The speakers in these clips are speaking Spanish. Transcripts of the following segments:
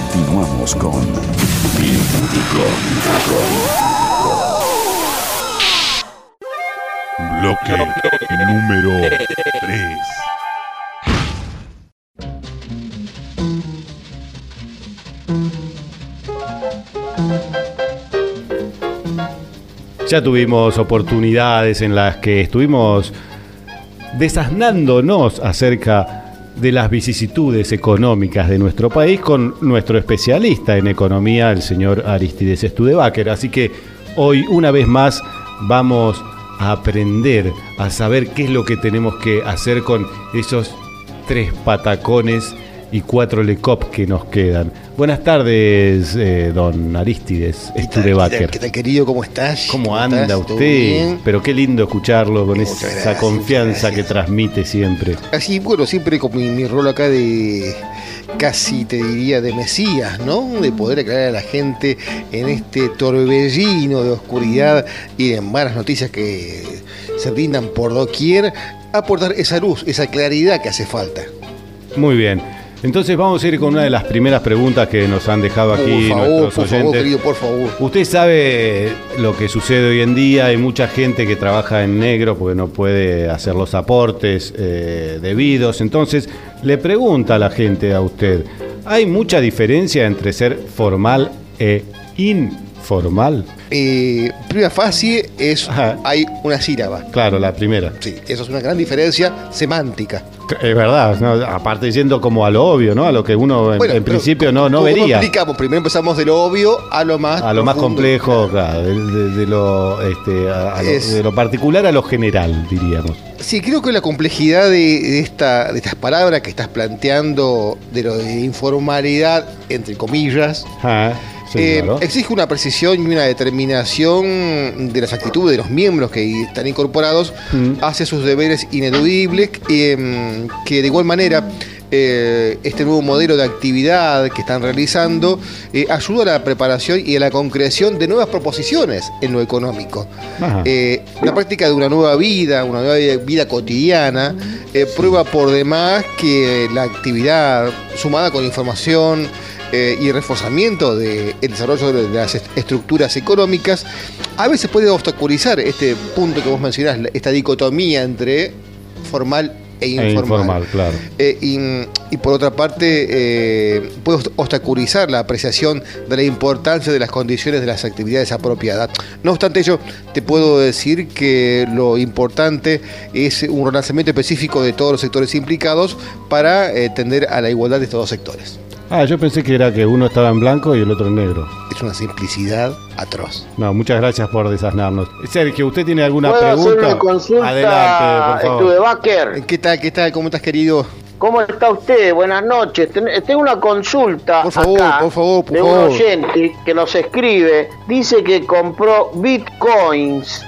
Continuamos con Bloque número 3. Ya tuvimos oportunidades en las que estuvimos desasnándonos acerca de las vicisitudes económicas de nuestro país con nuestro especialista en economía, el señor Aristides Studebaker. Así que hoy, una vez más, vamos a aprender, a saber qué es lo que tenemos que hacer con esos 3 patacones y 4 lecop que nos quedan. Buenas tardes, don Aristides Studebaker. ¿Qué tal, querido? ¿Cómo estás? ¿Cómo anda usted? Pero qué lindo escucharlo con esa confianza que transmite siempre. Así, bueno, siempre con mi rol acá de casi te diría de mesías, ¿no? De poder aclarar a la gente en este torbellino de oscuridad y de malas noticias que se brindan por doquier, aportar esa luz, esa claridad que hace falta. Muy bien. Entonces vamos a ir con una de las primeras preguntas que nos han dejado aquí nuestros oyentes. Por favor, querido, por favor. Usted sabe lo que sucede hoy en día, hay mucha gente que trabaja en negro porque no puede hacer los aportes debidos. Entonces le pregunta a la gente, a usted, ¿hay mucha diferencia entre ser formal e informal? Primera fase es, hay una sílaba. Claro, la primera. Sí, eso es una gran diferencia semántica. Es verdad, ¿no? Aparte yendo como a lo obvio, ¿no? A lo que uno en principio no vería. Explicamos, primero empezamos de lo obvio a lo más complejo, claro, de lo particular a lo general, diríamos. Sí, creo que la complejidad de estas palabras que estás planteando, de lo de informalidad, entre comillas, sí, claro, exige una precisión y una determinación de las actitudes de los miembros que están incorporados hacia sus deberes ineludibles, que de igual manera este nuevo modelo de actividad que están realizando ayuda a la preparación y a la concreción de nuevas proposiciones en lo económico. La práctica de una nueva vida cotidiana, prueba por demás que la actividad sumada con información y reforzamiento del desarrollo de las estructuras económicas a veces puede obstaculizar este punto que vos mencionás, esta dicotomía entre formal e informal, claro. Y por otra parte puede obstaculizar la apreciación de la importancia de las condiciones de las actividades apropiadas. No obstante ello, te puedo decir que lo importante es un relanzamiento específico de todos los sectores implicados para tender a la igualdad de estos dos sectores. Yo pensé que era que uno estaba en blanco y el otro en negro. Es una simplicidad atroz. No, muchas gracias por desasnarnos. Sergio, ¿usted tiene alguna pregunta? ¿Puedo hacer una consulta? Adelante, por favor. Studebaker. ¿Qué tal? ¿Cómo estás, querido? ¿Cómo está usted? Buenas noches. Tengo una consulta por favor, acá por favor. Un oyente que nos escribe. Dice que compró bitcoins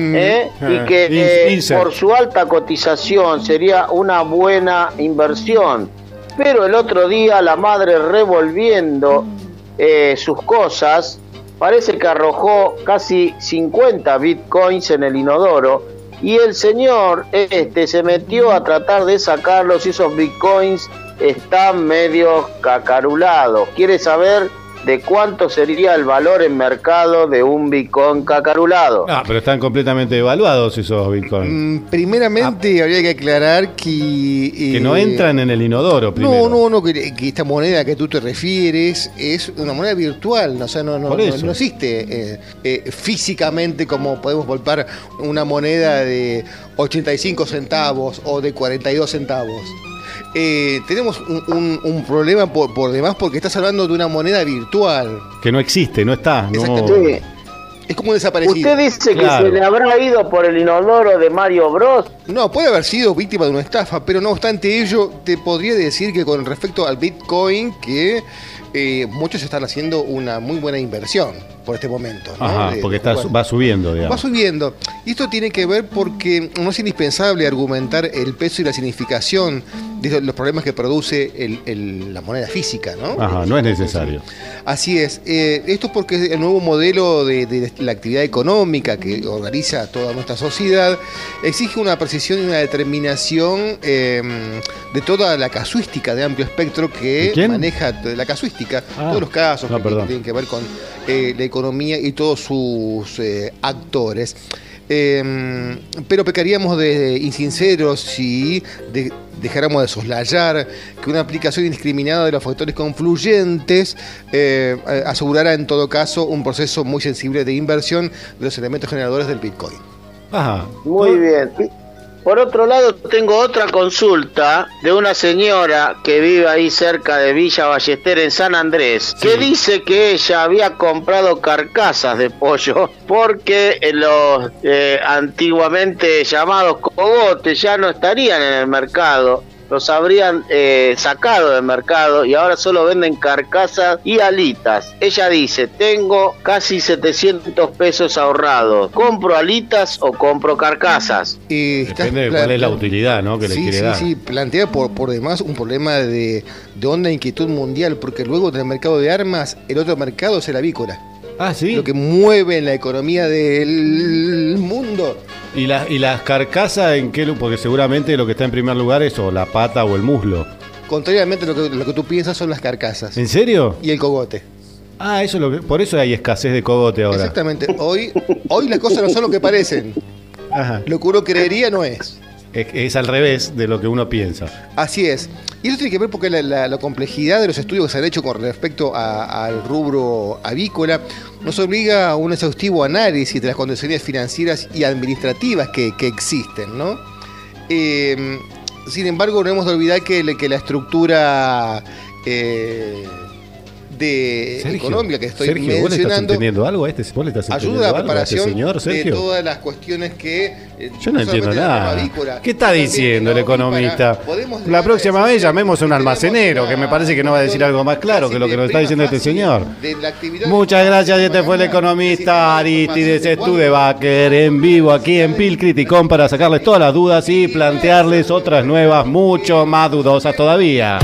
y que por su alta cotización sería una buena inversión. Pero el otro día la madre, revolviendo sus cosas, parece que arrojó casi 50 bitcoins en el inodoro y el señor se metió a tratar de sacarlos y esos bitcoins están medio cacarulados. Quiere saber de cuánto sería el valor en mercado de un bitcoin cacarulado. Pero están completamente devaluados esos bitcoins. Primeramente habría que aclarar que no entran en el inodoro primero. No, que esta moneda que tú te refieres es una moneda virtual, o sea, no existe físicamente como podemos palpar una moneda de 85 centavos o de 42 centavos. Tenemos un problema por demás porque estás hablando de una moneda virtual. Que no existe, no está. Exactamente. No. Es como desaparecido. ¿Usted dice que se le habrá ido por el inodoro de Mario Bros? No, puede haber sido víctima de una estafa, pero no obstante ello, te podría decir que con respecto al Bitcoin, que muchos están haciendo una muy buena inversión por este momento, ¿no? Porque va subiendo, digamos. Va subiendo. Y esto tiene que ver porque no es indispensable argumentar el peso y la significación de los problemas que produce la moneda física, ¿no? No es necesario. Así es. Esto es porque el nuevo modelo de la actividad económica que organiza toda nuestra sociedad exige una precisión y una determinación de toda la casuística de amplio espectro que maneja la casuística. política, todos los casos que tienen que ver con la economía y todos sus actores. Pero pecaríamos de insinceros si dejáramos de soslayar que una aplicación indiscriminada de los factores confluyentes asegurará en todo caso un proceso muy sensible de inversión de los elementos generadores del Bitcoin. Ajá. Muy bien. Por otro lado, tengo otra consulta de una señora que vive ahí cerca de Villa Ballester en San Andrés, que dice que ella había comprado carcasas de pollo porque los antiguamente llamados cogotes ya no estarían en el mercado. Los habrían sacado del mercado y ahora solo venden carcasas y alitas. Ella dice, tengo casi 700 pesos ahorrados. ¿Compro alitas o compro carcasas? Depende de cuál es la utilidad, ¿no? Que le quiere dar. Sí, plantea por demás un problema de honda inquietud mundial, porque luego del mercado de armas, el otro mercado es el avícola. Ah, sí. Lo que mueve en la economía del mundo. ¿Y las carcasas en qué? Porque seguramente lo que está en primer lugar es o la pata o el muslo. Contrariamente, lo que tú piensas son las carcasas. ¿En serio? Y el cogote. Ah, eso es lo que, por eso hay escasez de cogote ahora. Exactamente. Hoy las cosas no son lo que parecen. Ajá. Lo que uno creería no es. Es al revés de lo que uno piensa. Así es. Y eso tiene que ver porque la complejidad de los estudios que se han hecho con respecto al rubro avícola nos obliga a un exhaustivo análisis de las condiciones financieras y administrativas que existen, ¿no? Sin embargo, no hemos de olvidar que la estructura económica que estoy Sergio, mencionando. ¿vos le estás entendiendo algo a este? ¿Vos le estás ayuda a la preparación señor, de todas las cuestiones que... Yo no entiendo nada. ¿Qué está diciendo el economista? La próxima vez llamemos a un almacenero, que me parece que no va a decir algo más claro que lo que nos está diciendo este señor. Muchas gracias. Este fue el economista Aristides Studebaker en vivo aquí en Pil Criticón para sacarles todas las dudas y plantearles otras nuevas, mucho más dudosas todavía.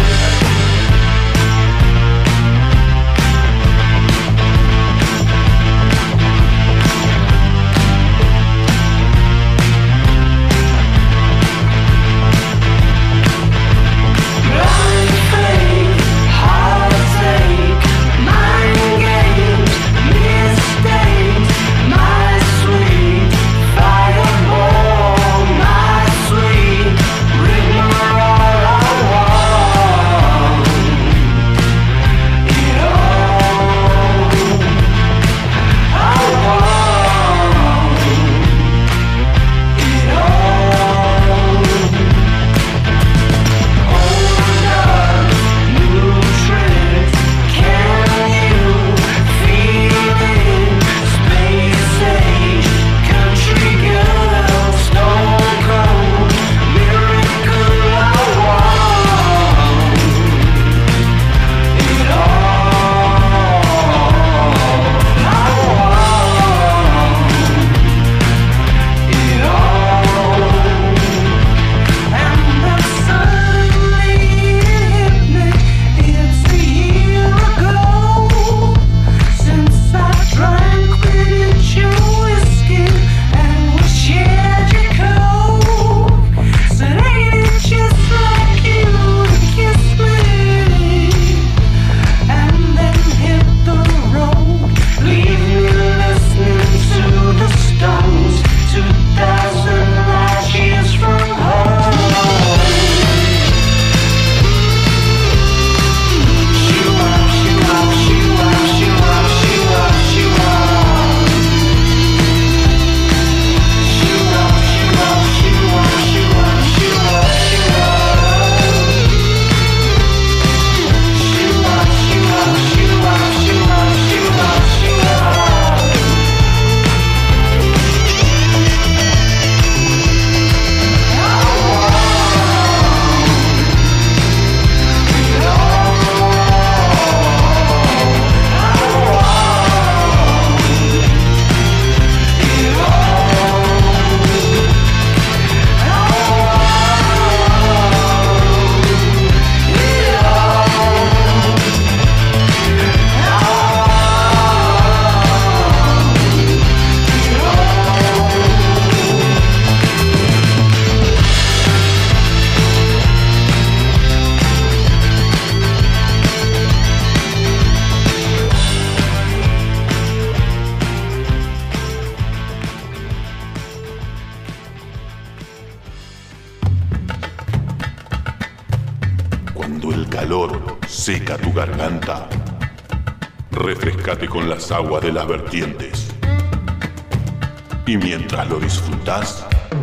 Cuando el calor seca tu garganta, refrescate con las aguas de las vertientes. Y mientras lo disfrutás,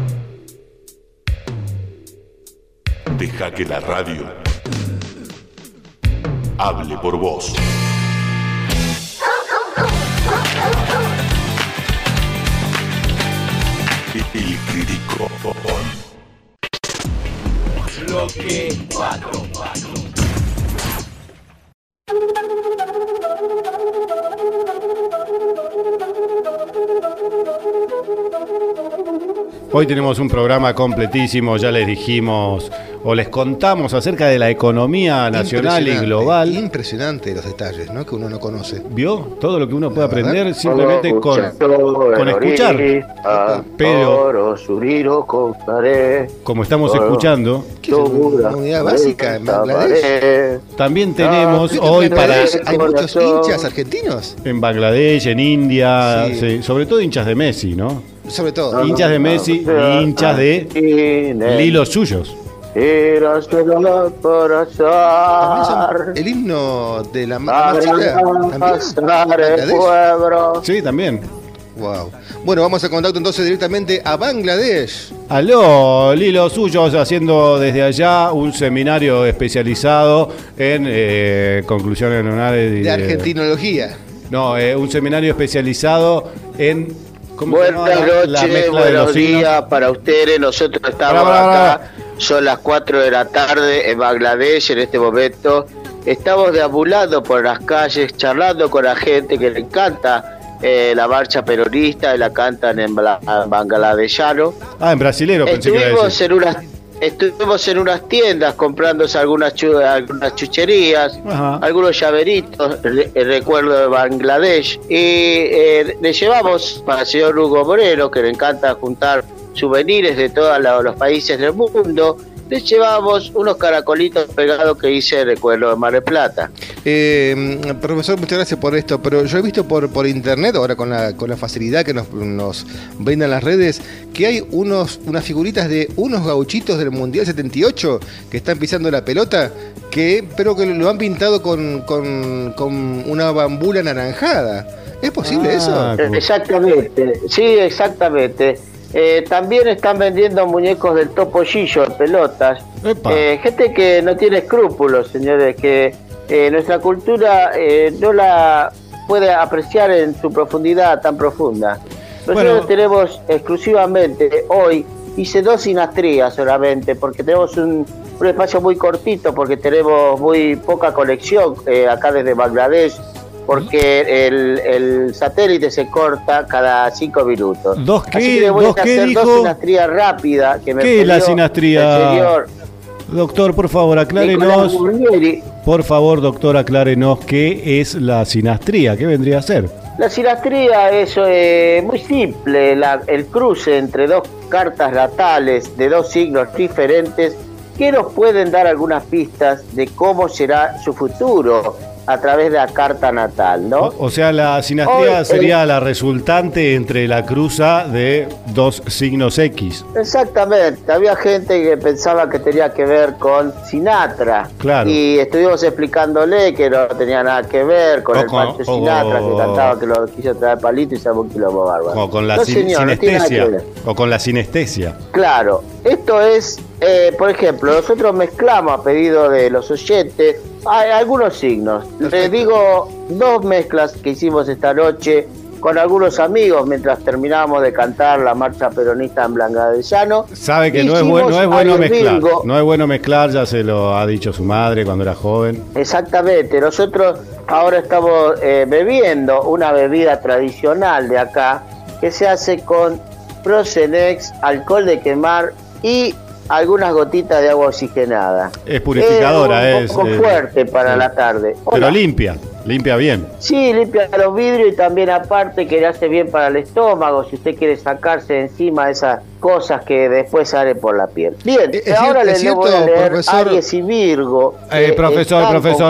deja que la radio hable por vos. El crítico. Bloque 4. Hoy tenemos un programa completísimo, ya les dijimos o les contamos acerca de la economía nacional y global. Impresionante los detalles, ¿no? Que uno no conoce. ¿Vio? Todo lo que uno puede aprender simplemente con escuchar. Pero como estamos escuchando, ¿qué es una unidad básica en Bangladesh? También tenemos hoy para... ¿Hay muchos hinchas argentinos? En Bangladesh, en India, sí, sobre todo hinchas de Messi, ¿no? Sobre todo. Hinchas de Messi y hinchas de Lilos Suyos. También son el himno de la marcha. Sí, también. Wow. Bueno, vamos a contacto entonces directamente a Bangladesh. Aló, Lilo Suyos, haciendo desde allá un seminario especializado en conclusiones lunares de argentinología. No, un seminario especializado en... Buenas noches, buenos días para ustedes. Nosotros estamos acá, son las 4 de la tarde en Bangladesh en este momento. Estamos deambulando por las calles, charlando con la gente que le encanta la marcha peronista y la cantan en bangladeshano. En brasilero pensé que iba a decir. Estuvimos en unas tiendas comprándose algunas chucherías, algunos llaveritos, el recuerdo de Bangladesh, y le llevamos para el señor Hugo Moreno, que le encanta juntar souvenirs de todos los países del mundo. Les llevamos unos caracolitos pegados que hice el recuerdo de Mar del Plata. Profesor, muchas gracias por esto, pero yo he visto por internet, ahora con la facilidad que nos brindan las redes, que hay unas figuritas de unos gauchitos del Mundial 78 que están pisando la pelota, pero que lo han pintado con una bambula anaranjada. ¿Es posible eso? Exactamente, sí, exactamente. También están vendiendo muñecos del Topo Gillo en pelotas. Gente que no tiene escrúpulos, señores, que nuestra cultura no la puede apreciar en su profundidad tan profunda. Nosotros tenemos exclusivamente hoy, hice 2 sinastrías solamente, porque tenemos un espacio muy cortito, porque tenemos muy poca conexión acá desde Bangladesh, porque el satélite se corta cada 5 minutos. Así que voy a hacer 2 sinastrías rápidas que me ¿qué es la sinastría? Doctor, por favor, aclárenos. Por favor, doctor, aclárenos qué es la sinastría, qué vendría a ser. La sinastría es muy simple, el cruce entre 2 cartas natales de 2 signos diferentes que nos pueden dar algunas pistas de cómo será su futuro a través de la carta natal, ¿no? O sea, la sinastría sería la resultante entre la cruza de 2 signos X. Exactamente. Había gente que pensaba que tenía que ver con Sinatra. Claro. Y estuvimos explicándole que no tenía nada que ver con el Pancho Sinatra, que cantaba que lo quiso traer palito y se armó un quilombo bárbaro. O con la sinestesia. O con la sinestesia. Claro. Esto es, por ejemplo, nosotros mezclamos a pedido de los oyentes hay algunos signos. Les digo 2 mezclas que hicimos esta noche con algunos amigos mientras terminábamos de cantar la marcha peronista en bangladeshano. Sabe que no es bueno mezclar. No es bueno mezclar, ya se lo ha dicho su madre cuando era joven. Exactamente. Nosotros ahora estamos bebiendo una bebida tradicional de acá que se hace con Prosenex, alcohol de quemar y algunas gotitas de agua oxigenada. Es purificadora, un poco fuerte para la tarde. Pero limpia. Limpia bien. Sí, limpia los vidrios y también aparte que le hace bien para el estómago, si usted quiere sacarse encima esas cosas que después salen por la piel. Bien, ahora le voy a leer profesor, Aries y Virgo. Profesor.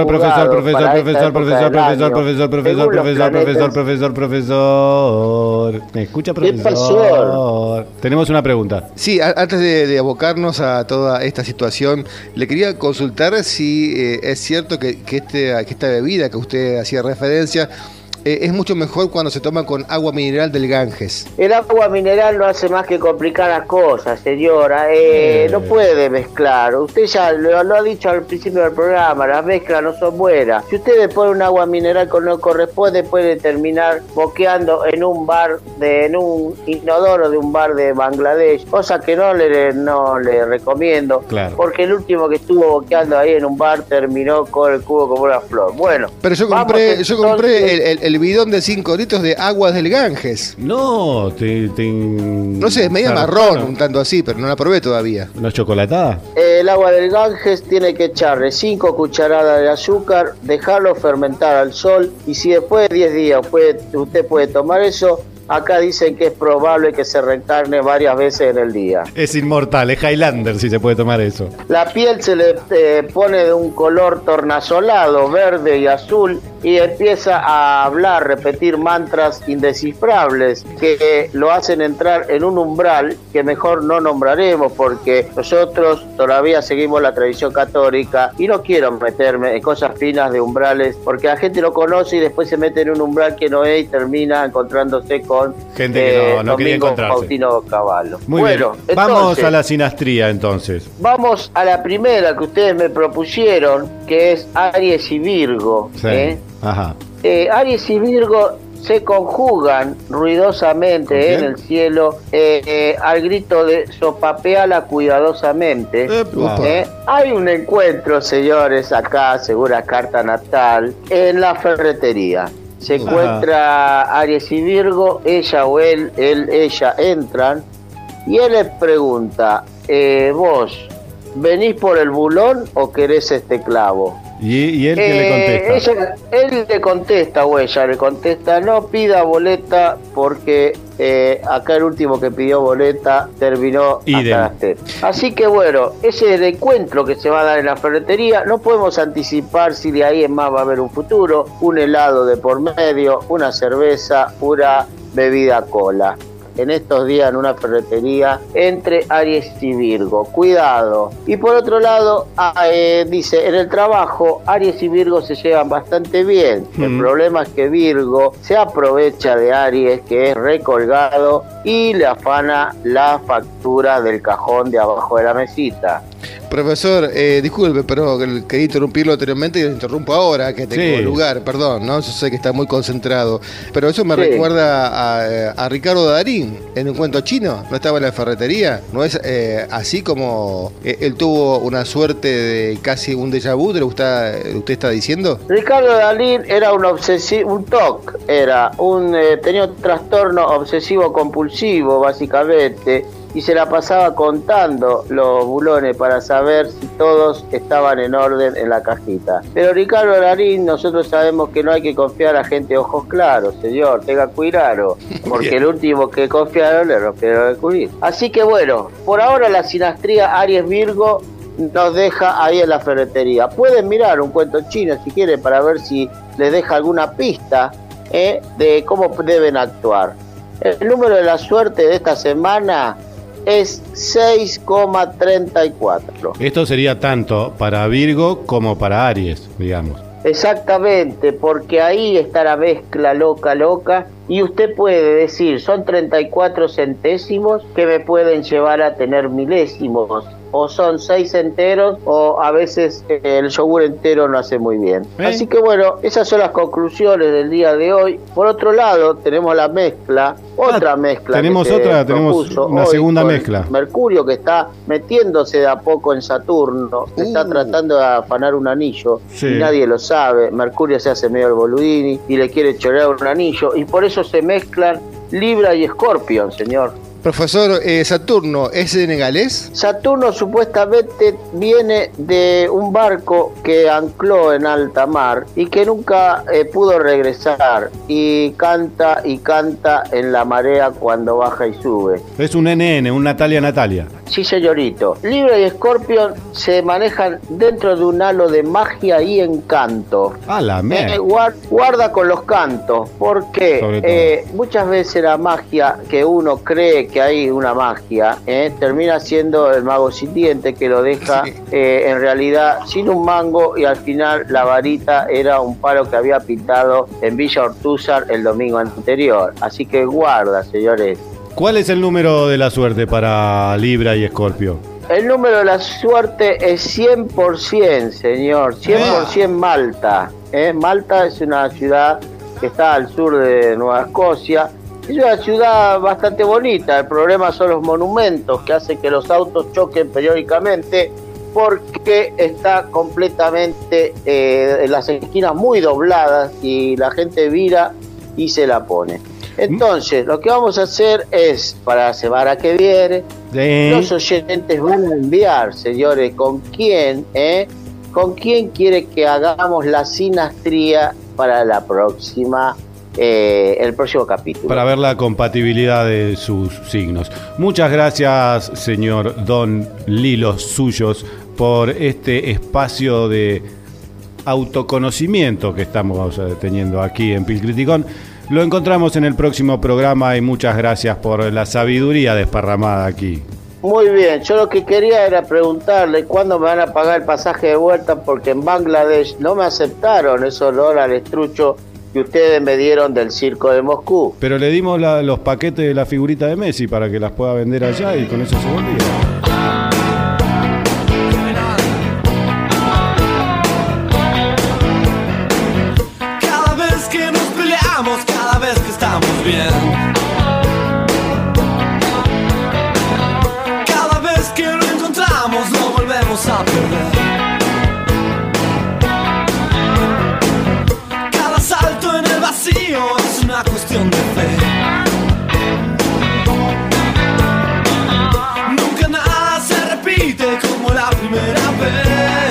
¿Me escucha, profesor? ¿Qué pasó? Tenemos una pregunta. Sí, antes de abocarnos a toda esta situación, le quería consultar si es cierto que esta bebida que usted hacía referencia es mucho mejor cuando se toma con agua mineral del Ganges. El agua mineral no hace más que complicar las cosas, señora. No puede mezclar. Usted ya lo ha dicho al principio del programa, las mezclas no son buenas. Si usted le pone un agua mineral que no corresponde, puede terminar boqueando en un bar, en un inodoro de un bar de Bangladesh, cosa que no le recomiendo, claro. Porque el último que estuvo boqueando ahí en un bar terminó con el cubo como una flor. Bueno, pero yo compré el bidón de 5 litros de aguas del Ganges. No, no sé, es media marrón, un tanto así, pero no la probé todavía. ¿No es chocolatada? El agua del Ganges tiene que echarle 5 cucharadas de azúcar, dejarlo fermentar al sol, y si después de 10 días usted puede tomar eso. Acá dicen que es probable que se reencarne varias veces en el día. Es inmortal, es Highlander si se puede tomar eso. La piel se le pone de un color tornasolado, verde y azul, y empieza a hablar, repetir mantras indescifrables que lo hacen entrar en un umbral que mejor no nombraremos porque nosotros todavía seguimos la tradición católica y no quiero meterme en cosas finas de umbrales porque la gente lo conoce y después se mete en un umbral que no es y termina encontrándose con gente que no quería encontrarse. Faustino Cavallo. Muy bueno, bien. Vamos a la sinastría entonces. Vamos a la primera que ustedes me propusieron, que es Aries y Virgo. Sí. Ajá. Aries y Virgo se conjugan ruidosamente en el cielo al grito de sopapeala cuidadosamente. Hay un encuentro, señores, acá, segura carta natal, en la ferretería. Se encuentra Aries y Virgo, ella o ella entran y él les pregunta, ¿vos venís por el bulón o querés este clavo? ¿Y él qué le contesta? Él le contesta o ella le contesta, no pida boleta porque acá el último que pidió boleta terminó hasta las tetas. Así que bueno, ese es el encuentro que se va a dar en la ferretería. No podemos anticipar si de ahí en más va a haber un futuro, un helado de por medio, una cerveza, pura bebida cola. En estos días en una ferretería entre Aries y Virgo. Cuidado. Y por otro lado, dice, en el trabajo Aries y Virgo se llevan bastante bien. El problema es que Virgo se aprovecha de Aries, que es recolgado, y le afana la factura del cajón de abajo de la mesita. Profesor, disculpe, pero quería interrumpirlo anteriormente y lo interrumpo ahora, que tengo lugar, perdón, ¿no? Yo sé que está muy concentrado, pero eso me recuerda a Ricardo Darín, en un cuento chino, ¿no estaba en la ferretería? ¿No es así como él tuvo una suerte de casi un déjà vu de lo que usted está diciendo? Ricardo Darín era un TOC, tenía un trastorno obsesivo compulsivo, básicamente, y se la pasaba contando los bulones para saber si todos estaban en orden en la cajita. Pero Ricardo Darín, nosotros sabemos que no hay que confiar a gente de ojos claros, señor, tenga cuidado, porque el último que confiaron le rompieron el culo. Así que bueno, por ahora la sinastría Aries-Virgo nos deja ahí en la ferretería. Pueden mirar un cuento chino si quieren para ver si les deja alguna pista de cómo deben actuar. El número de la suerte de esta semana es 6,34. Esto sería tanto para Virgo como para Aries, digamos. Exactamente, porque ahí está la mezcla loca, y usted puede decir, son 34 centésimos que me pueden llevar a tener milésimos, o son 6 enteros, o a veces el yogur entero no hace muy bien. Así que bueno, esas son las conclusiones del día de hoy. Por otro lado, tenemos la mezcla, otra mezcla. Tenemos una segunda mezcla. Mercurio, que está metiéndose de a poco en Saturno, está tratando de afanar un anillo, y nadie lo sabe. Mercurio se hace medio el boludini y le quiere chorear un anillo, y por eso se mezclan Libra y Escorpión, señor. Profesor, Saturno, ¿es senegalés? Saturno supuestamente viene de un barco que ancló en alta mar y que nunca pudo regresar, y canta en la marea cuando baja y sube. Es un NN, un Natalia. Sí, señorito. Libra y Escorpión se manejan dentro de un halo de magia y encanto. Guarda con los cantos, porque muchas veces la magia que uno cree que hay una magia, termina siendo el mago siguiente que lo deja en realidad sin un mango, y al final la varita era un palo que había pintado en Villa Ortúzar el domingo anterior. Así que guarda, señores. ¿Cuál es el número de la suerte para Libra y Escorpio? El número de la suerte es 100%, señor. 100% Malta. Malta es una ciudad que está al sur de Nueva Escocia. Es una ciudad bastante bonita. El problema son los monumentos que hacen que los autos choquen periódicamente, porque está completamente en las esquinas muy dobladas y la gente vira y se la pone. Entonces, lo que vamos a hacer es, para la semana que viene, los oyentes van a enviar, señores, con quién quiere que hagamos la sinastría para la próxima, el próximo capítulo. Para ver la compatibilidad de sus signos. Muchas gracias, señor Don Lilos Suyos, por este espacio de autoconocimiento que estamos teniendo aquí en Pil Criticón. Lo encontramos en el próximo programa y muchas gracias por la sabiduría desparramada aquí. Muy bien, yo lo que quería era preguntarle cuándo me van a pagar el pasaje de vuelta, porque en Bangladesh no me aceptaron esos dólares truchos que ustedes me dieron del circo de Moscú. Pero le dimos los paquetes de la figurita de Messi para que las pueda vender allá y con eso se volvía. Cada vez que estamos bien, cada vez que lo encontramos lo volvemos a perder. Cada salto en el vacío es una cuestión de fe. Nunca nada se repite como la primera vez.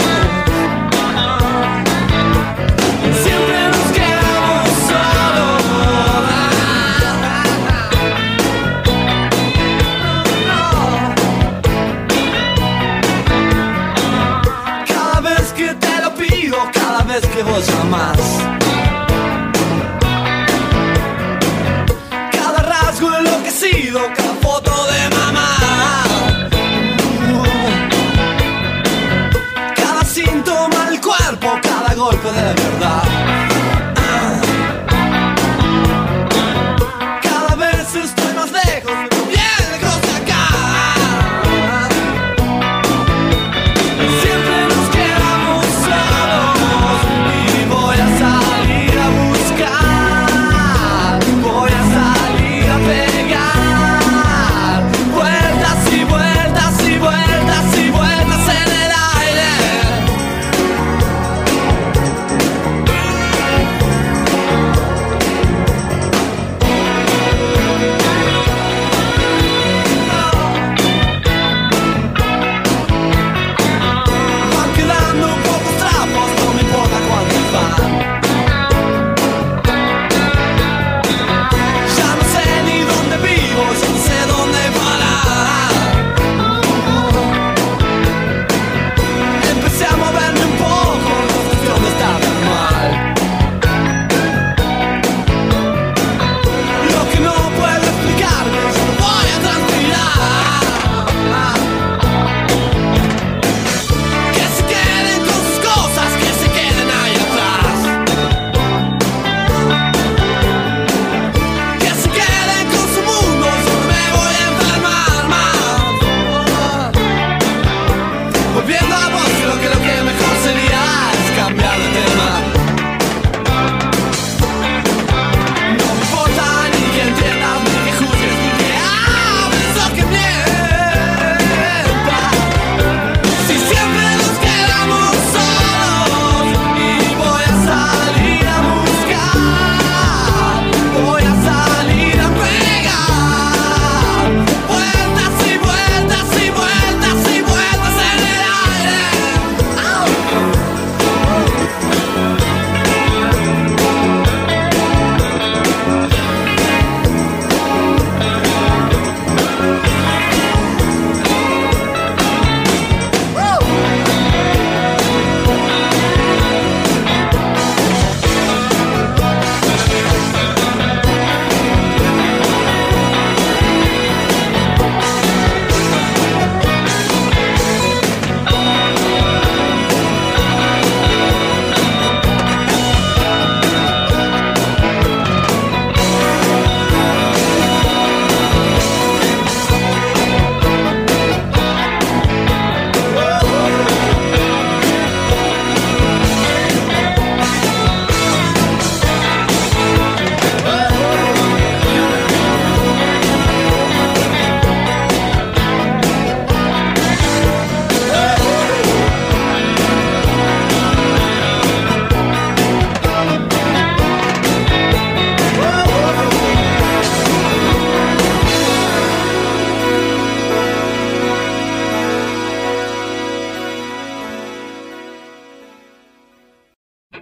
Que vos llamás, cada rasgo enloquecido, cada foto de mamá, cada síntoma del cuerpo, cada golpe de verdad. Cada vez estoy más lejos, bien lejos de acá.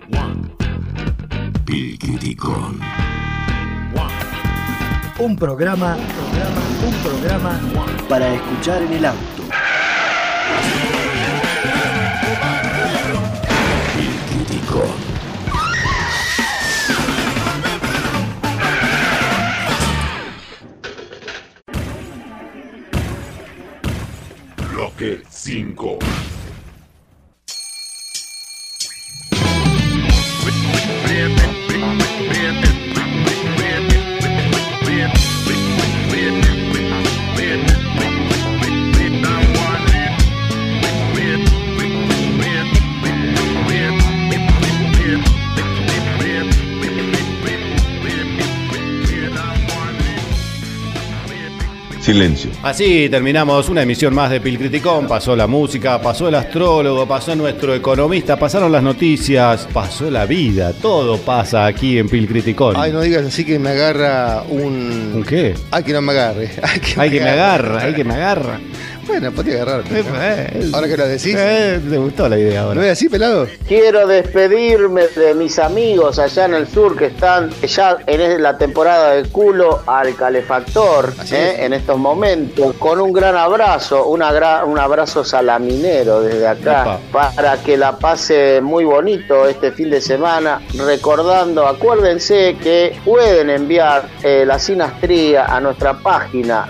Pilcriticón. Un programa para escuchar en el auto. Pilcriticón. Bloque 5. Silencio. Así terminamos una emisión más de Pilcriticón. Pasó la música, pasó el astrólogo, pasó nuestro economista, pasaron las noticias, pasó la vida. Todo pasa aquí en Pilcriticón. Ay, no digas así que me agarra un... ¿Un qué? Ay, que no me agarre. Ay, que me agarra. Bueno, podría agarrarte, ¿no? Ahora que lo decís. Me gustó la idea ahora. ¿No es así, pelado? Quiero despedirme de mis amigos allá en el sur que están ya en la temporada de culo al calefactor en estos momentos, con un gran abrazo, un abrazo salaminero desde acá. Epa. Para que la pase muy bonito este fin de semana, recordando, acuérdense que pueden enviar la sinastría a nuestra página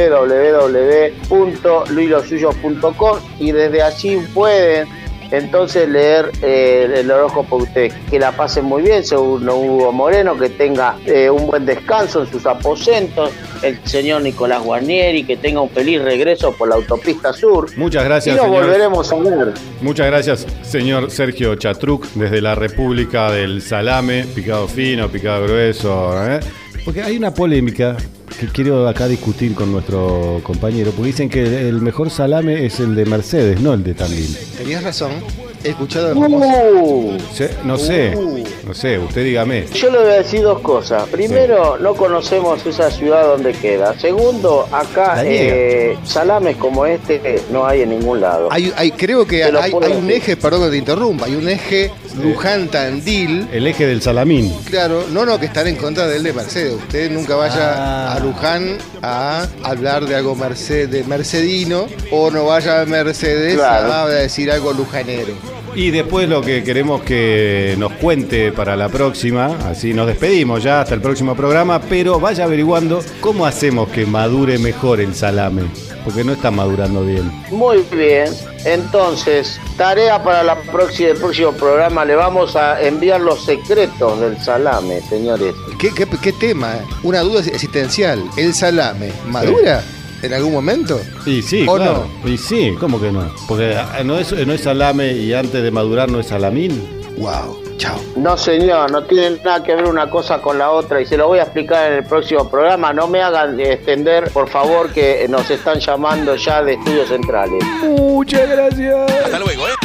www.luilosuyo.com y desde allí pueden entonces leer el horóscopo de ustedes. Que la pasen muy bien, según Hugo Moreno, que tenga un buen descanso en sus aposentos, el señor Nicolás Guarnieri, que tenga un feliz regreso por la autopista sur. Muchas gracias, y nos volveremos a ver. Muchas gracias, señor Sergio Chatruc, desde la República del Salame, picado fino, picado grueso, Porque hay una polémica que quiero acá discutir con nuestro compañero, porque dicen que el mejor salame es el de Mercedes, no el de Tandil. Tenías razón, he escuchado No sé, usted dígame. Yo le voy a decir dos cosas. Primero, no conocemos esa ciudad donde queda. Segundo, acá salames como este no hay en ningún lado. Creo que hay un eje, perdón que te interrumpa, hay un eje Luján-Tandil. El eje del salamín. Claro, no, que están en contra del de Mercedes. Usted nunca vaya a Luján a hablar de algo mercedino, o no vaya a Mercedes a decir algo lujanero. Y después lo que queremos que nos cuente para la próxima, así nos despedimos ya hasta el próximo programa, pero vaya averiguando cómo hacemos que madure mejor el salame, porque no está madurando bien. Muy bien, entonces, tarea para el próximo programa, le vamos a enviar los secretos del salame, señores. ¿Qué tema? Una duda existencial, ¿el salame madura? ¿En algún momento? Y sí, ¿o claro. no? Y sí, ¿cómo que no? Porque no es salame y antes de madurar no es salamín. Wow, chao. No, señor, no tiene nada que ver una cosa con la otra y se lo voy a explicar en el próximo programa. No me hagan extender, por favor, que nos están llamando ya de Estudios Centrales. Muchas gracias. Hasta luego,